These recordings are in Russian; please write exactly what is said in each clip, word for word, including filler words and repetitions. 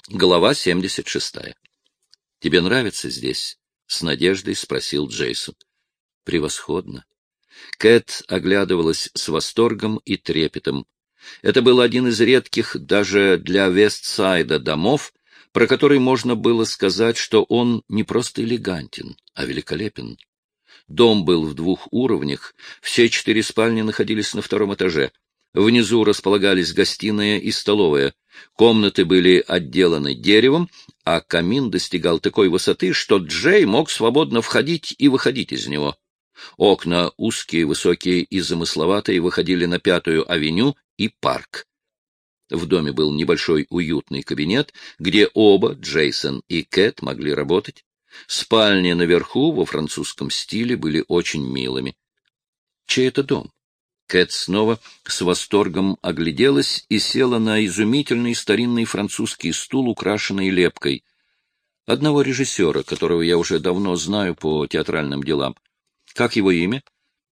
Глава семьдесят шестая. «Тебе нравится здесь?» — с надеждой спросил Джейсон. «Превосходно». Кэт оглядывалась с восторгом и трепетом. Это был один из редких даже для Вестсайда домов, про который можно было сказать, что он не просто элегантен, а великолепен. Дом был в двух уровнях, все четыре спальни находились на втором этаже. Внизу располагались гостиная и столовая. Комнаты были отделаны деревом, а камин достигал такой высоты, что Джей мог свободно входить и выходить из него. Окна, узкие, высокие и замысловатые, выходили на Пятую авеню и парк. В доме был небольшой уютный кабинет, где оба, Джейсон и Кэт, могли работать. Спальни наверху во французском стиле были очень милыми. Чей это дом? Кэт снова с восторгом огляделась и села на изумительный старинный французский стул, украшенный лепкой. Одного режиссера, которого я уже давно знаю по театральным делам. Как его имя?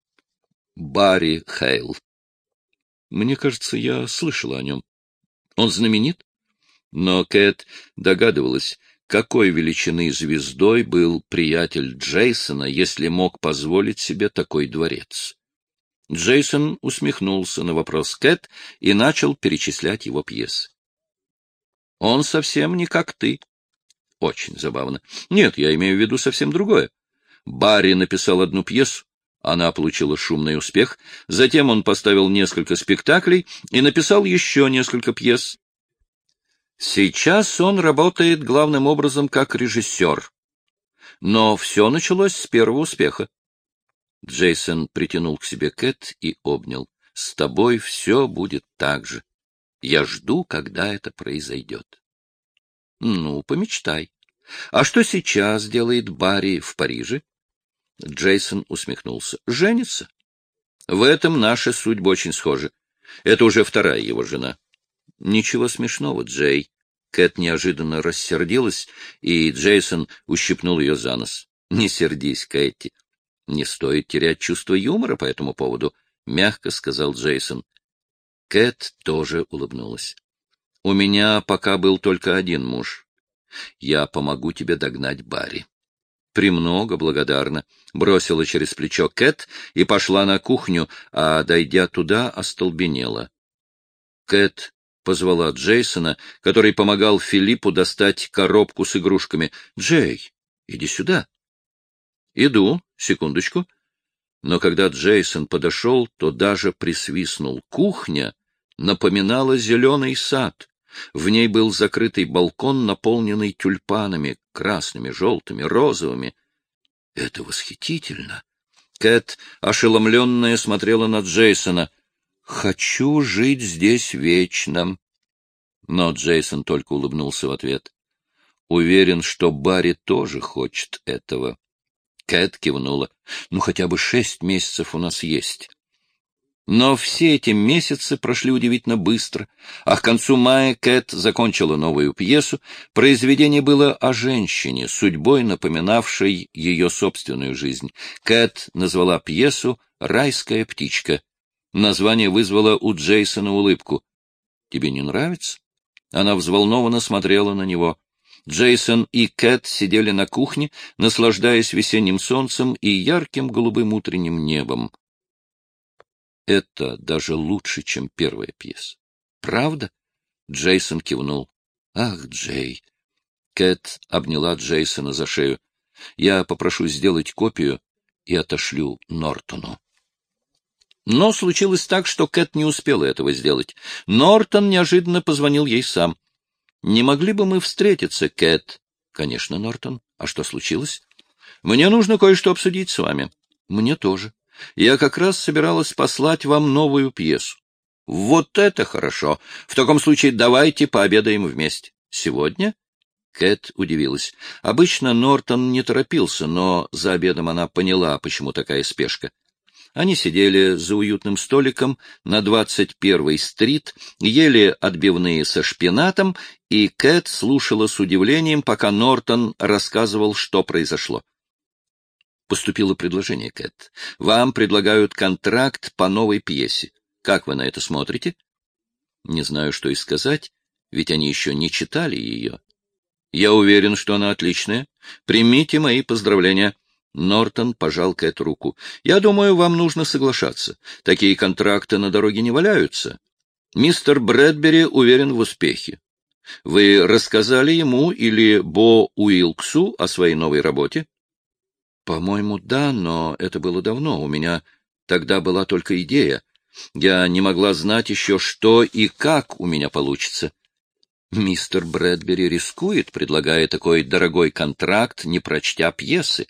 Барри Хейл. Мне кажется, я слышала о нем. Он знаменит? Но Кэт догадывалась, какой величины звездой был приятель Джейсона, если мог позволить себе такой дворец. Джейсон усмехнулся на вопрос Кэт и начал перечислять его пьесы. «Он совсем не как ты». Очень забавно. Нет, я имею в виду совсем другое. Барри написал одну пьесу, она получила шумный успех, затем он поставил несколько спектаклей и написал еще несколько пьес. Сейчас он работает главным образом как режиссер. Но все началось с первого успеха. Джейсон притянул к себе Кэт и обнял. «С тобой все будет так же. Я жду, когда это произойдет». «Ну, помечтай. А что сейчас делает Барри в Париже?» Джейсон усмехнулся. «Женится. В этом наши судьбы очень схожи. Это уже вторая его жена». «Ничего смешного, Джей». Кэт неожиданно рассердилась, и Джейсон ущипнул ее за нос. «Не сердись, Кэти. Не стоит терять чувство юмора по этому поводу», — мягко сказал Джейсон. Кэт тоже улыбнулась. «У меня пока был только один муж. Я помогу тебе догнать Барри». «Премного благодарна», — бросила через плечо Кэт и пошла на кухню, а, дойдя туда, остолбенела. Кэт позвала Джейсона, который помогал Филиппу достать коробку с игрушками. «Джей, иди сюда». «Иду, секундочку». Но когда Джейсон подошел, то даже присвистнул. Кухня напоминала зеленый сад. В ней был закрытый балкон, наполненный тюльпанами, красными, желтыми, розовыми. Это восхитительно. Кэт, ошеломленная, смотрела на Джейсона. «Хочу жить здесь вечно». Но Джейсон только улыбнулся в ответ. «Уверен, что Барри тоже хочет этого». Кэт кивнула. «Ну, хотя бы шесть месяцев у нас есть». Но все эти месяцы прошли удивительно быстро, а к концу мая Кэт закончила новую пьесу. Произведение было о женщине, судьбой напоминавшей ее собственную жизнь. Кэт назвала пьесу «Райская птичка». Название вызвало у Джейсона улыбку. «Тебе не нравится?» Она взволнованно смотрела на него. Джейсон и Кэт сидели на кухне, наслаждаясь весенним солнцем и ярким голубым утренним небом. Это даже лучше, чем первая пьеса. Правда? Джейсон кивнул. Ах, Джей. Кэт обняла Джейсона за шею. Я попрошу сделать копию и отошлю Нортону. Но случилось так, что Кэт не успела этого сделать. Нортон неожиданно позвонил ей сам. Не могли бы мы встретиться, Кэт? Конечно, Нортон. А что случилось? Мне нужно кое-что обсудить с вами. Мне тоже. Я как раз собиралась послать вам новую пьесу. Вот это хорошо. В таком случае давайте пообедаем вместе. Сегодня? Кэт удивилась. Обычно Нортон не торопился, но за обедом она поняла, почему такая спешка. Они сидели за уютным столиком на двадцать первой стрит, ели отбивные со шпинатом, и Кэт слушала с удивлением, пока Нортон рассказывал, что произошло. Поступило предложение, Кэт. Вам предлагают контракт по новой пьесе. Как вы на это смотрите? Не знаю, что и сказать. ведь они еще не читали ее. Я уверен, что она отличная. Примите мои поздравления. Нортон пожал Кэт руку. Я думаю, вам нужно соглашаться. Такие контракты на дороге не валяются. Мистер Брэдбери уверен в успехе. Вы рассказали ему или Бо Уилксу о своей новой работе? По-моему, да, но это было давно. У меня тогда была только идея. Я не могла знать еще, что и как у меня получится. Мистер Брэдбери рискует, предлагая такой дорогой контракт, не прочтя пьесы.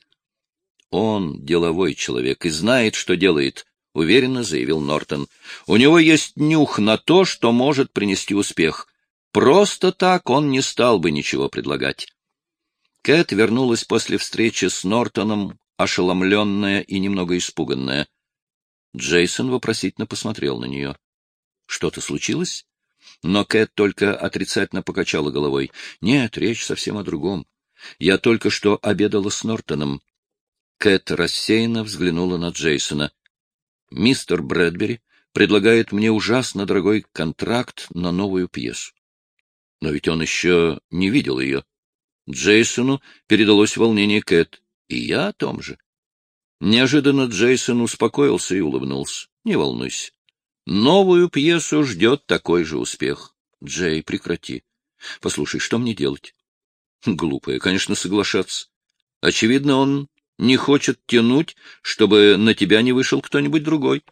Он деловой человек и знает, что делает, — уверенно заявил Нортон. У него есть нюх на то, что может принести успех. Просто так он не стал бы ничего предлагать. Кэт вернулась после встречи с Нортоном, ошеломленная и немного испуганная. Джейсон вопросительно посмотрел на нее. — Что-то случилось? Но Кэт только отрицательно покачала головой. — Нет, речь совсем о другом. Я только что обедала с Нортоном. Кэт рассеянно взглянула на Джейсона. — Мистер Брэдбери предлагает мне ужасно дорогой контракт на новую пьесу. Но ведь он еще не видел ее. Джейсону передалось волнение Кэт, и я о том же. Неожиданно Джейсон успокоился и улыбнулся. — Не волнуйся. Новую пьесу ждет такой же успех. Джей, прекрати. Послушай, что мне делать? Глупое, конечно, соглашаться. Очевидно, он не хочет тянуть, чтобы на тебя не вышел кто-нибудь другой.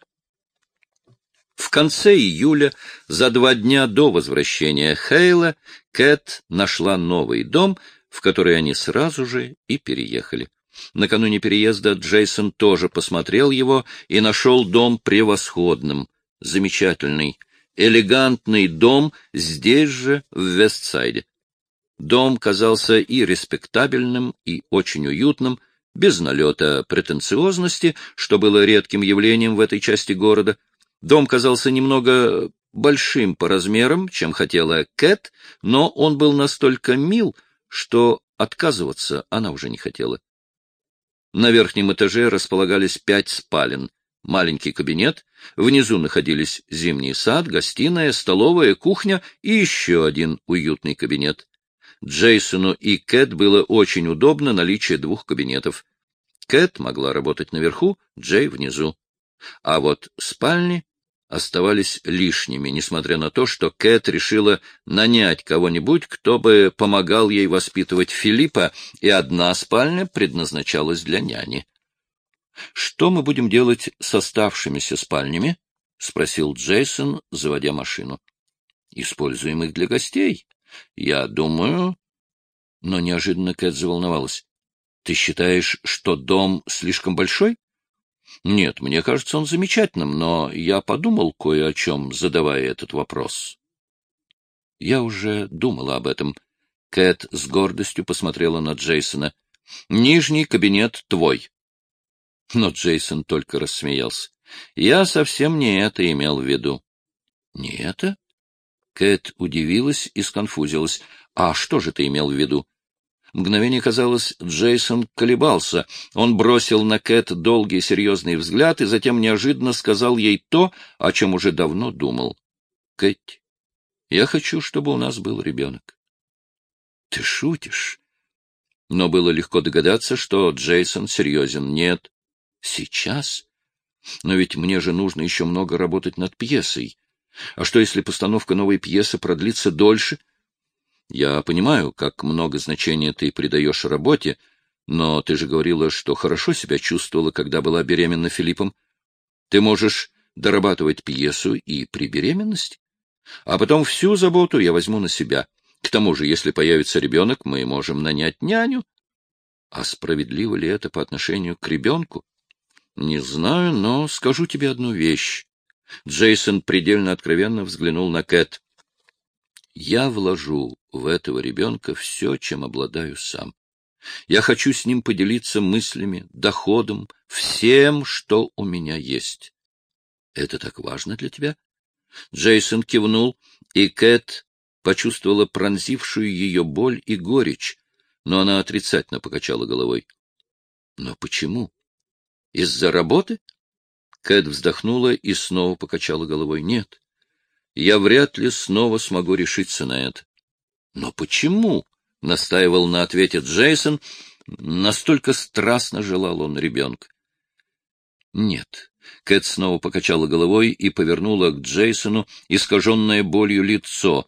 В конце июля, за два дня до возвращения Хейла, Кэт нашла новый дом, в который они сразу же и переехали. Накануне переезда Джейсон тоже посмотрел его и нашел дом превосходным. Замечательный, элегантный дом здесь же, в Вестсайде. Дом казался и респектабельным, и очень уютным, без налета претенциозности, что было редким явлением в этой части города. Дом казался немного большим по размерам, чем хотела Кэт, но он был настолько мил, что отказываться она уже не хотела. На верхнем этаже располагались пять спален. Маленький кабинет, внизу находились зимний сад, гостиная, столовая, кухня и еще один уютный кабинет. Джейсону и Кэт было очень удобно наличие двух кабинетов. Кэт могла работать наверху, Джей внизу. А вот спальни оставались лишними, несмотря на то, что Кэт решила нанять кого-нибудь, кто бы помогал ей воспитывать Филиппа, и одна спальня предназначалась для няни. — Что мы будем делать с оставшимися спальнями? — спросил Джейсон, заводя машину. — Используем их для гостей. Я думаю... Но неожиданно Кэт заволновалась. — Ты считаешь, что дом слишком большой? — Нет, мне кажется, он замечательным, но я подумал кое о чем, задавая этот вопрос. — Я уже думала об этом. Кэт с гордостью посмотрела на Джейсона. — Нижний кабинет твой. Но Джейсон только рассмеялся. Я совсем не это имел в виду. — Не это? Кэт удивилась и сконфузилась. — А что же ты имел в виду? Мгновение казалось, Джейсон колебался. Он бросил на Кэт долгий серьезный взгляд и затем неожиданно сказал ей то, о чем уже давно думал. — Кэт, я хочу, чтобы у нас был ребенок. — Ты шутишь? Но было легко догадаться, что Джейсон серьезен. — Нет. — Сейчас? Но ведь мне же нужно еще много работать над пьесой. А что, если постановка новой пьесы продлится дольше? Я понимаю, как много значения ты придаешь работе, но ты же говорила, что хорошо себя чувствовала, когда была беременна Филиппом. Ты можешь дорабатывать пьесу и при беременности, а потом всю заботу я возьму на себя. К тому же, если появится ребенок, мы можем нанять няню. А справедливо ли это по отношению к ребенку? Не знаю, но скажу тебе одну вещь. Джейсон предельно откровенно взглянул на Кэт. Я вложу в этого ребенка все, чем обладаю сам. Я хочу с ним поделиться мыслями, доходом, всем, что у меня есть. Это так важно для тебя? Джейсон кивнул, и Кэт почувствовала пронзившую ее боль и горечь, но она отрицательно покачала головой. Но почему? Из-за работы? Кэт вздохнула и снова покачала головой. Нет. я вряд ли снова смогу решиться на это. — Но почему? — настаивал на ответе Джейсон. Настолько страстно желал он ребенка. — Нет. Кэт снова покачала головой и повернула к Джейсону искаженное болью лицо.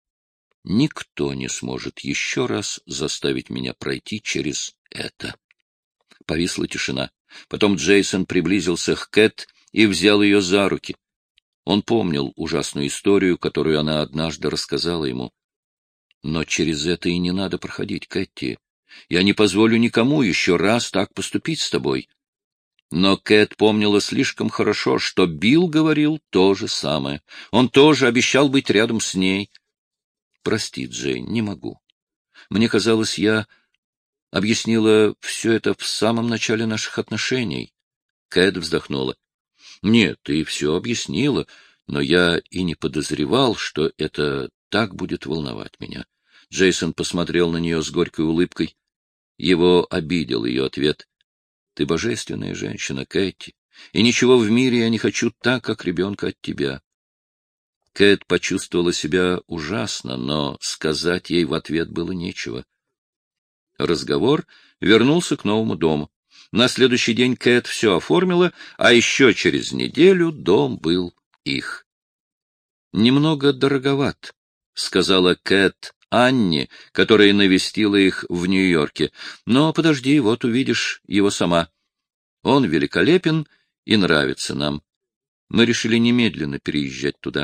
— Никто не сможет еще раз заставить меня пройти через это. Повисла тишина. Потом Джейсон приблизился к Кэт и взял ее за руки. Он помнил ужасную историю, которую она однажды рассказала ему. — Но через это и не надо проходить, Кэти. Я не позволю никому еще раз так поступить с тобой. Но Кэт помнила слишком хорошо, что Билл говорил то же самое. Он тоже обещал быть рядом с ней. — Прости, Джейн, не могу. Мне казалось, я объяснила все это в самом начале наших отношений. Кэт вздохнула. — Нет, ты все объяснила, но я и не подозревал, что это так будет волновать меня. Джейсон посмотрел на нее с горькой улыбкой. Его обидел ее ответ. — Ты божественная женщина, Кэти, и ничего в мире я не хочу так, как ребенка от тебя. Кэт почувствовала себя ужасно, но сказать ей в ответ было нечего. Разговор вернулся к новому дому. На следующий день Кэт все оформила, а еще через неделю дом был их. — Немного дороговат, — сказала Кэт Анне, которая навестила их в Нью-Йорке. — Но подожди, вот увидишь его сама. Он великолепен и нравится нам. Мы решили немедленно переезжать туда.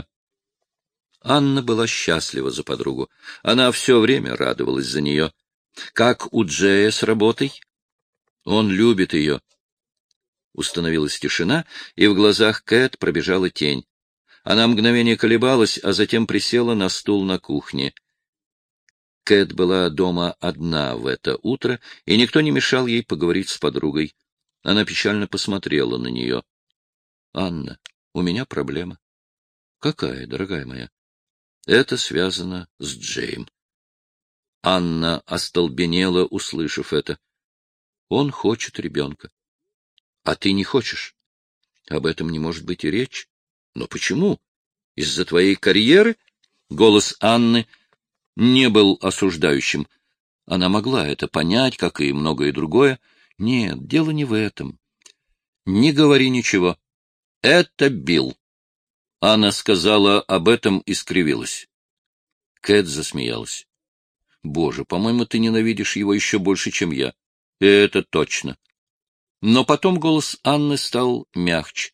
Анна была счастлива за подругу. Она все время радовалась за нее. Как у Джея с работой? Он любит ее. Установилась тишина, и в глазах Кэт пробежала тень. Она мгновение колебалась, а затем присела на стул на кухне. Кэт была дома одна в это утро, и никто не мешал ей поговорить с подругой. Она печально посмотрела на нее. — Анна, у меня проблема. — Какая, дорогая моя? — Это связано с Джеем. Анна остолбенела, услышав это. — Он хочет ребенка. — А ты не хочешь? — Об этом не может быть и речь. — Но почему? Из-за твоей карьеры? Голос Анны не был осуждающим. Она могла это понять, как и многое другое. Нет, дело не в этом. Не говори ничего. Это Билл. Анна сказала об этом и скривилась. Кэт засмеялась. Боже, по-моему, ты ненавидишь его еще больше, чем я. Это точно. Но потом голос Анны стал мягче.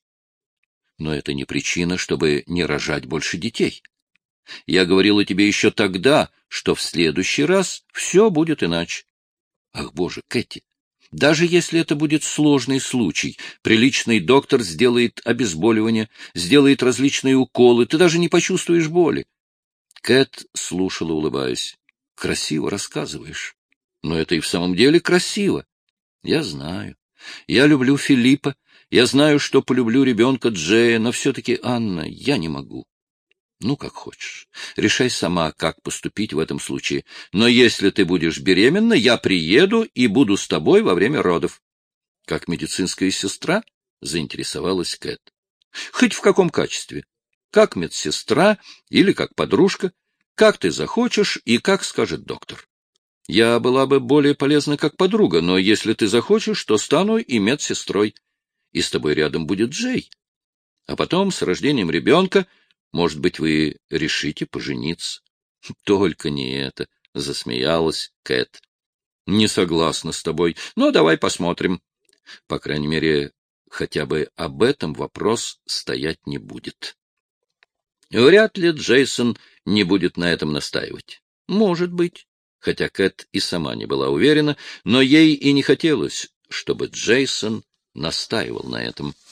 Но это не причина, чтобы не рожать больше детей. Я говорила тебе еще тогда, что в следующий раз все будет иначе. Ах, Боже, Кэти, даже если это будет сложный случай, приличный доктор сделает обезболивание, сделает различные уколы, ты даже не почувствуешь боли. Кэт слушала, улыбаясь. Красиво рассказываешь. Но это и в самом деле красиво. Я знаю. Я люблю Филиппа. Я знаю, что полюблю ребенка Джея, но все-таки, Анна, я не могу. Ну, как хочешь. Решай сама, как поступить в этом случае. Но если ты будешь беременна, я приеду и буду с тобой во время родов. Как медицинская сестра? Заинтересовалась Кэт. Хоть в каком качестве. Как медсестра или как подружка. Как ты захочешь и как скажет доктор. Я была бы более полезна как подруга, но если ты захочешь, то стану и медсестрой. И с тобой рядом будет Джей. А потом, с рождением ребенка, может быть, вы решите пожениться. — Только не это, — засмеялась Кэт. — Не согласна с тобой, но давай посмотрим. По крайней мере, хотя бы об этом вопрос стоять не будет. Вряд ли Джейсон не будет на этом настаивать. Может быть, хотя Кэт и сама не была уверена, но ей и не хотелось, чтобы Джейсон настаивал на этом.